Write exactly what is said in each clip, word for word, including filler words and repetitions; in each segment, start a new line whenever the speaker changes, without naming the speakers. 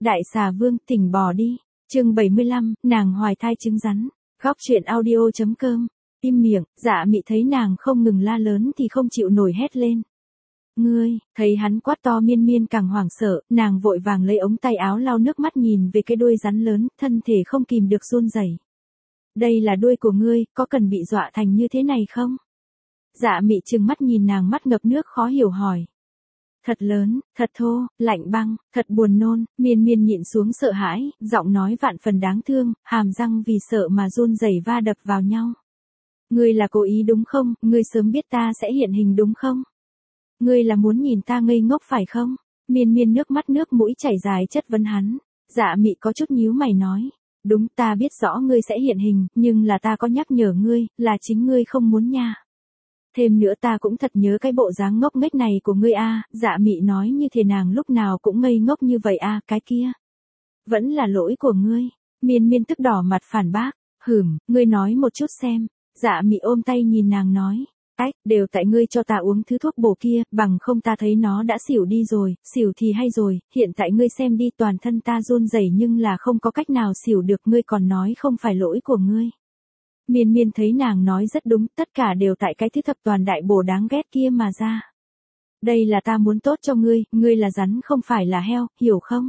Đại xà vương, tỉnh bò đi. Chương bảy mươi lăm, nàng hoài thai trứng rắn. Góc truyện audio chấm com. Im miệng, Dạ Mị thấy nàng không ngừng la lớn thì không chịu nổi hét lên. Ngươi, thấy hắn quát to Miên Miên càng hoảng sợ, nàng vội vàng lấy ống tay áo lau nước mắt nhìn về cái đuôi rắn lớn, thân thể không kìm được run rẩy. Đây là đuôi của ngươi, có cần bị dọa thành như thế này không? Dạ Mị trừng mắt nhìn nàng mắt ngập nước khó hiểu hỏi. Thật lớn, thật thô, lạnh băng, thật buồn nôn. Miên Miên nhịn xuống sợ hãi, giọng nói vạn phần đáng thương, hàm răng vì sợ mà run rẩy va đập vào nhau. Ngươi là cố ý đúng không, ngươi sớm biết ta sẽ hiện hình đúng không? Ngươi là muốn nhìn ta ngây ngốc phải không? Miên Miên nước mắt nước mũi chảy dài chất vấn hắn. Dạ Mị có chút nhíu mày nói. Đúng, ta biết rõ ngươi sẽ hiện hình, nhưng là ta có nhắc nhở ngươi, là chính ngươi không muốn nha. Thêm nữa ta cũng thật nhớ cái bộ dáng ngốc nghếch này của ngươi a. Dạ Mị nói như thế nàng lúc nào cũng ngây ngốc như vậy a. Cái kia vẫn là lỗi của ngươi. Miên Miên tức đỏ mặt phản bác. Hửm, ngươi nói một chút xem. Dạ Mị ôm tay nhìn nàng nói. Ách, đều tại ngươi cho ta uống thứ thuốc bổ kia, bằng không ta thấy nó đã xỉu đi rồi, xỉu thì hay rồi, hiện tại ngươi xem đi, toàn thân ta run rẩy nhưng là không có cách nào xỉu được, ngươi còn nói không phải lỗi của ngươi. Miên Miên thấy nàng nói rất đúng, tất cả đều tại cái thứ thập toàn đại bổ đáng ghét kia mà ra. Đây là ta muốn tốt cho ngươi, ngươi là rắn không phải là heo, hiểu không?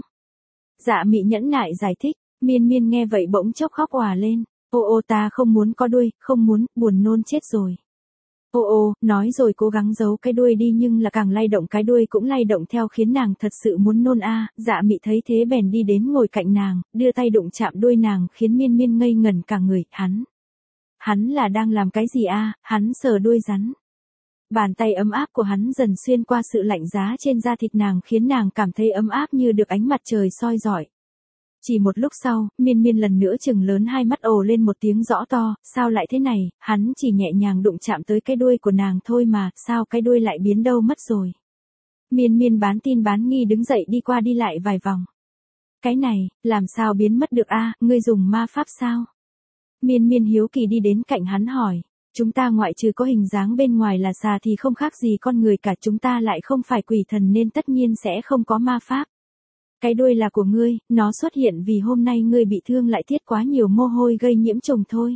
Dạ Mị nhẫn nại giải thích. Miên Miên nghe vậy bỗng chốc khóc òa lên. Ô ô, ta không muốn có đuôi, không muốn, buồn nôn chết rồi. Ô ô, nói rồi cố gắng giấu cái đuôi đi nhưng là càng lay động cái đuôi cũng lay động theo khiến nàng thật sự muốn nôn a. Dạ Mị thấy thế bèn đi đến ngồi cạnh nàng, đưa tay đụng chạm đuôi nàng khiến Miên Miên ngây ngẩn cả người. Hắn, hắn là đang làm cái gì a? Hắn sờ đuôi rắn. Bàn tay ấm áp của hắn dần xuyên qua sự lạnh giá trên da thịt nàng khiến nàng cảm thấy ấm áp như được ánh mặt trời soi rọi. Chỉ một lúc sau, Miên Miên lần nữa trừng lớn hai mắt ồ lên một tiếng rõ to, sao lại thế này, hắn chỉ nhẹ nhàng đụng chạm tới cái đuôi của nàng thôi mà, sao cái đuôi lại biến đâu mất rồi. Miên Miên bán tin bán nghi đứng dậy đi qua đi lại vài vòng. Cái này, làm sao biến mất được a? Ngươi dùng ma pháp sao? Miên Miên hiếu kỳ đi đến cạnh hắn hỏi. Chúng ta ngoại trừ có hình dáng bên ngoài là xà thì không khác gì con người cả, chúng ta lại không phải quỷ thần nên tất nhiên sẽ không có ma pháp. Cái đuôi là của ngươi, nó xuất hiện vì hôm nay ngươi bị thương lại tiết quá nhiều mồ hôi gây nhiễm trùng thôi.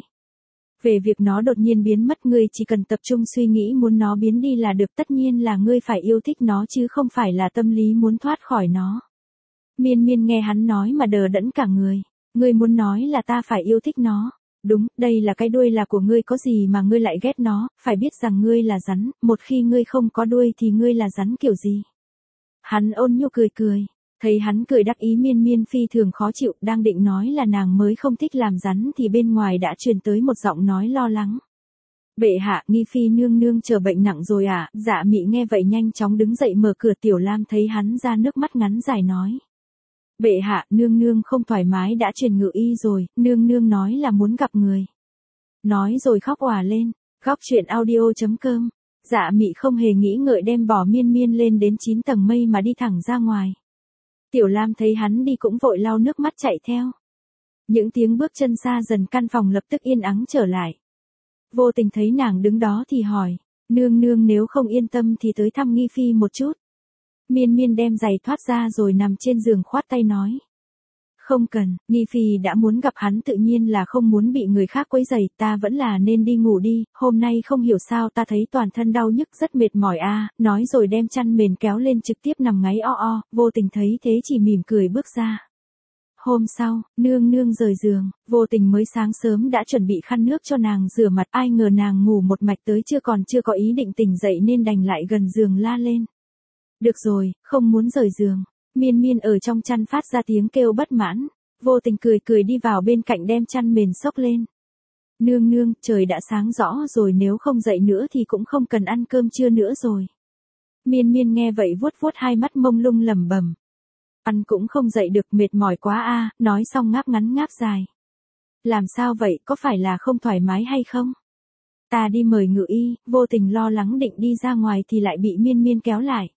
Về việc nó đột nhiên biến mất ngươi chỉ cần tập trung suy nghĩ muốn nó biến đi là được, tất nhiên là ngươi phải yêu thích nó chứ không phải là tâm lý muốn thoát khỏi nó. Miên Miên nghe hắn nói mà đờ đẫn cả người. Ngươi muốn nói là ta phải yêu thích nó. Đúng, đây là cái đuôi là của ngươi, có gì mà ngươi lại ghét nó, phải biết rằng ngươi là rắn, một khi ngươi không có đuôi thì ngươi là rắn kiểu gì. Hắn ôn nhu cười cười. Thấy hắn cười đắc ý Miên Miên phi thường khó chịu, đang định nói là nàng mới không thích làm rắn thì bên ngoài đã truyền tới một giọng nói lo lắng. Bệ hạ, Nghi Phi nương nương trở bệnh nặng rồi à? Dạ Mị nghe vậy nhanh chóng đứng dậy mở cửa. Tiểu Lam thấy hắn ra nước mắt ngắn dài nói. Bệ hạ, nương nương không thoải mái đã truyền ngự y rồi, nương nương nói là muốn gặp người. Nói rồi khóc òa lên. Góc truyện audio chấm com. Dạ Mị không hề nghĩ ngợi đem bỏ Miên Miên lên đến chín tầng mây mà đi thẳng ra ngoài. Tiểu Lam thấy hắn đi cũng vội lau nước mắt chạy theo. Những tiếng bước chân xa dần, căn phòng lập tức yên ắng trở lại. Vô Tình thấy nàng đứng đó thì hỏi, nương nương nếu không yên tâm thì tới thăm Nghi Phi một chút. Miên Miên đem giày thoát ra rồi nằm trên giường khoát tay nói. Không cần, Nghi Phi đã muốn gặp hắn tự nhiên là không muốn bị người khác quấy rầy, ta vẫn là nên đi ngủ đi, hôm nay không hiểu sao ta thấy toàn thân đau nhức rất mệt mỏi a. Nói rồi đem chăn mền kéo lên trực tiếp nằm ngáy o o. Vô Tình thấy thế chỉ mỉm cười bước ra. Hôm sau, nương nương rời giường, Vô Tình mới sáng sớm đã chuẩn bị khăn nước cho nàng rửa mặt, ai ngờ nàng ngủ một mạch tới chưa còn chưa có ý định tỉnh dậy nên đành lại gần giường la lên. Được rồi, không muốn rời giường. Miên Miên ở trong chăn phát ra tiếng kêu bất mãn. Vô Tình cười cười đi vào bên cạnh đem chăn mền xốc lên. Nương nương, trời đã sáng rõ rồi, nếu không dậy nữa thì cũng không cần ăn cơm trưa nữa rồi. Miên Miên nghe vậy vuốt vuốt hai mắt mông lung lẩm bẩm. Ăn cũng không dậy được, mệt mỏi quá a. Nói xong ngáp ngắn ngáp dài. Làm sao vậy, có phải là không thoải mái hay không? Ta đi mời ngự y. Vô Tình lo lắng định đi ra ngoài thì lại bị Miên Miên kéo lại.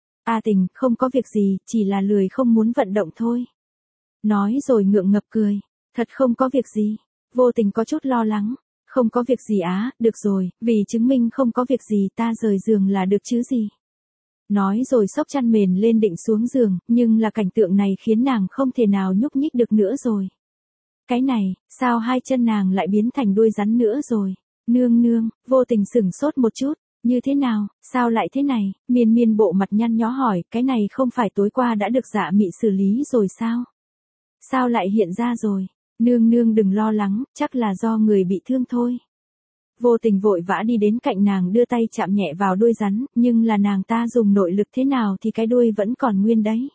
A Tình, không có việc gì, chỉ là lười không muốn vận động thôi. Nói rồi ngượng ngập cười. Thật không có việc gì. Vô Tình có chút lo lắng. Không có việc gì á, được rồi, vì chứng minh không có việc gì ta rời giường là được chứ gì. Nói rồi xốc chăn mền lên định xuống giường, nhưng là cảnh tượng này khiến nàng không thể nào nhúc nhích được nữa rồi. Cái này, sao hai chân nàng lại biến thành đuôi rắn nữa rồi? Nương nương, Vô Tình sửng sốt một chút. Như thế nào, sao lại thế này? Miên Miên bộ mặt nhăn nhó hỏi, cái này không phải tối qua đã được Dạ Mị xử lý rồi sao? Sao lại hiện ra rồi? Nương nương đừng lo lắng, chắc là do người bị thương thôi. Vô Tình vội vã đi đến cạnh nàng đưa tay chạm nhẹ vào đuôi rắn, nhưng là nàng ta dùng nội lực thế nào thì cái đuôi vẫn còn nguyên đấy.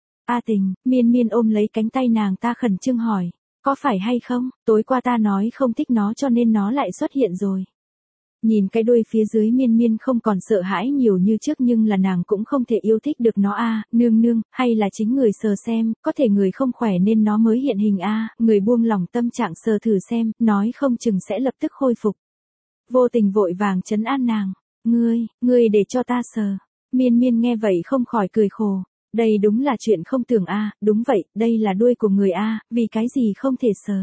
A Tình, Miên Miên ôm lấy cánh tay nàng ta khẩn trương hỏi, có phải hay không, tối qua ta nói không thích nó cho nên nó lại xuất hiện rồi. Nhìn cái đuôi phía dưới Miên Miên không còn sợ hãi nhiều như trước nhưng là nàng cũng không thể yêu thích được nó a à, nương nương, hay là chính người sờ xem, có thể người không khỏe nên nó mới hiện hình a à, người buông lòng tâm trạng sờ thử xem, nói không chừng sẽ lập tức khôi phục. Vô Tình vội vàng trấn an nàng, ngươi, ngươi để cho ta sờ. Miên Miên nghe vậy không khỏi cười khổ, đây đúng là chuyện không tưởng a à, đúng vậy, đây là đuôi của người a à, vì cái gì không thể sờ.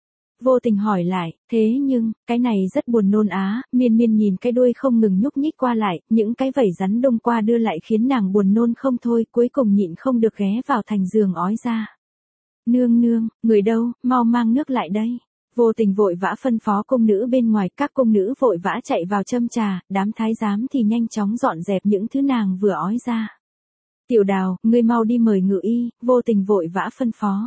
Vô Tình hỏi lại, thế nhưng, cái này rất buồn nôn á, Miên Miên nhìn cái đuôi không ngừng nhúc nhích qua lại, những cái vảy rắn đông qua đưa lại khiến nàng buồn nôn không thôi, cuối cùng nhịn không được ghé vào thành giường ói ra. Nương nương, người đâu, mau mang nước lại đây. Vô Tình vội vã phân phó cung nữ bên ngoài, các cung nữ vội vã chạy vào châm trà, đám thái giám thì nhanh chóng dọn dẹp những thứ nàng vừa ói ra. Tiểu Đào, ngươi mau đi mời ngự y, Vô Tình vội vã phân phó.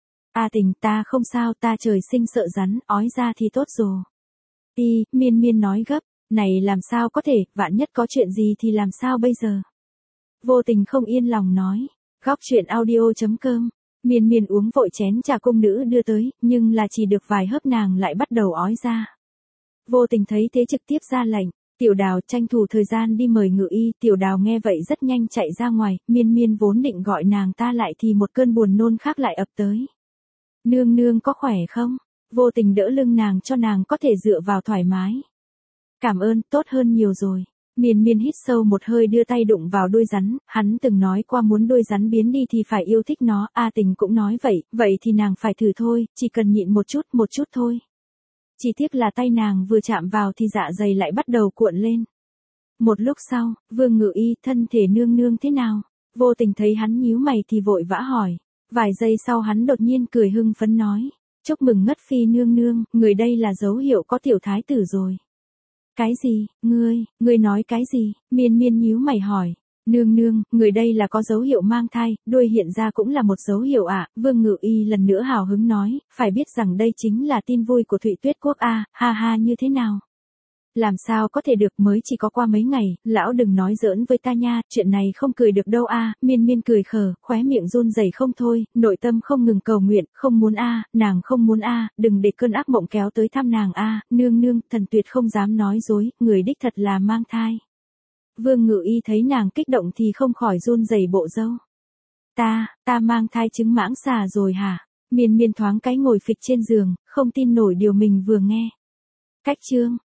A Tình, ta không sao, ta trời sinh sợ rắn, ói ra thì tốt rồi. Đi, Miên Miên nói gấp, này làm sao có thể, vạn nhất có chuyện gì thì làm sao bây giờ. Vô Tình không yên lòng nói, góc truyện audio chấm com. Miên Miên uống vội chén trà cung nữ đưa tới, nhưng là chỉ được vài hớp nàng lại bắt đầu ói ra. Vô Tình thấy thế trực tiếp ra lệnh, Tiểu Đào tranh thủ thời gian đi mời ngự y, Tiểu Đào nghe vậy rất nhanh chạy ra ngoài, Miên Miên vốn định gọi nàng ta lại thì một cơn buồn nôn khác lại ập tới. Nương nương có khỏe không? Vô Tình đỡ lưng nàng cho nàng có thể dựa vào thoải mái. Cảm ơn, tốt hơn nhiều rồi. Miên Miên hít sâu một hơi đưa tay đụng vào đuôi rắn, hắn từng nói qua muốn đuôi rắn biến đi thì phải yêu thích nó, A Tình cũng nói vậy, vậy thì nàng phải thử thôi, chỉ cần nhịn một chút, một chút thôi. Chỉ tiếc là tay nàng vừa chạm vào thì dạ dày lại bắt đầu cuộn lên. Một lúc sau, Vương Ngự Y, thân thể nương nương thế nào? Vô Tình thấy hắn nhíu mày thì vội vã hỏi. Vài giây sau hắn đột nhiên cười hưng phấn nói, chúc mừng ngất phi nương nương, người đây là dấu hiệu có tiểu thái tử rồi. Cái gì, ngươi, ngươi nói cái gì, Miên Miên nhíu mày hỏi, nương nương, người đây là có dấu hiệu mang thai, đuôi hiện ra cũng là một dấu hiệu ạ, à? Vương Ngự Y lần nữa hào hứng nói, phải biết rằng đây chính là tin vui của Thụy Tuyết Quốc a à, ha ha như thế nào. Làm sao có thể được, mới chỉ có qua mấy ngày, lão đừng nói giỡn với ta nha, chuyện này không cười được đâu a à. Miên Miên cười khờ, khóe miệng run rẩy không thôi, nội tâm không ngừng cầu nguyện, không muốn a à, nàng không muốn a à, đừng để cơn ác mộng kéo tới thăm nàng a à. Nương nương, thần tuyệt không dám nói dối, người đích thật là mang thai. Vương Ngự Y thấy nàng kích động thì không khỏi run rẩy bộ râu. Ta, ta mang thai trứng mãng xà rồi hả? Miên Miên thoáng cái ngồi phịch trên giường, không tin nổi điều mình vừa nghe. Cách chương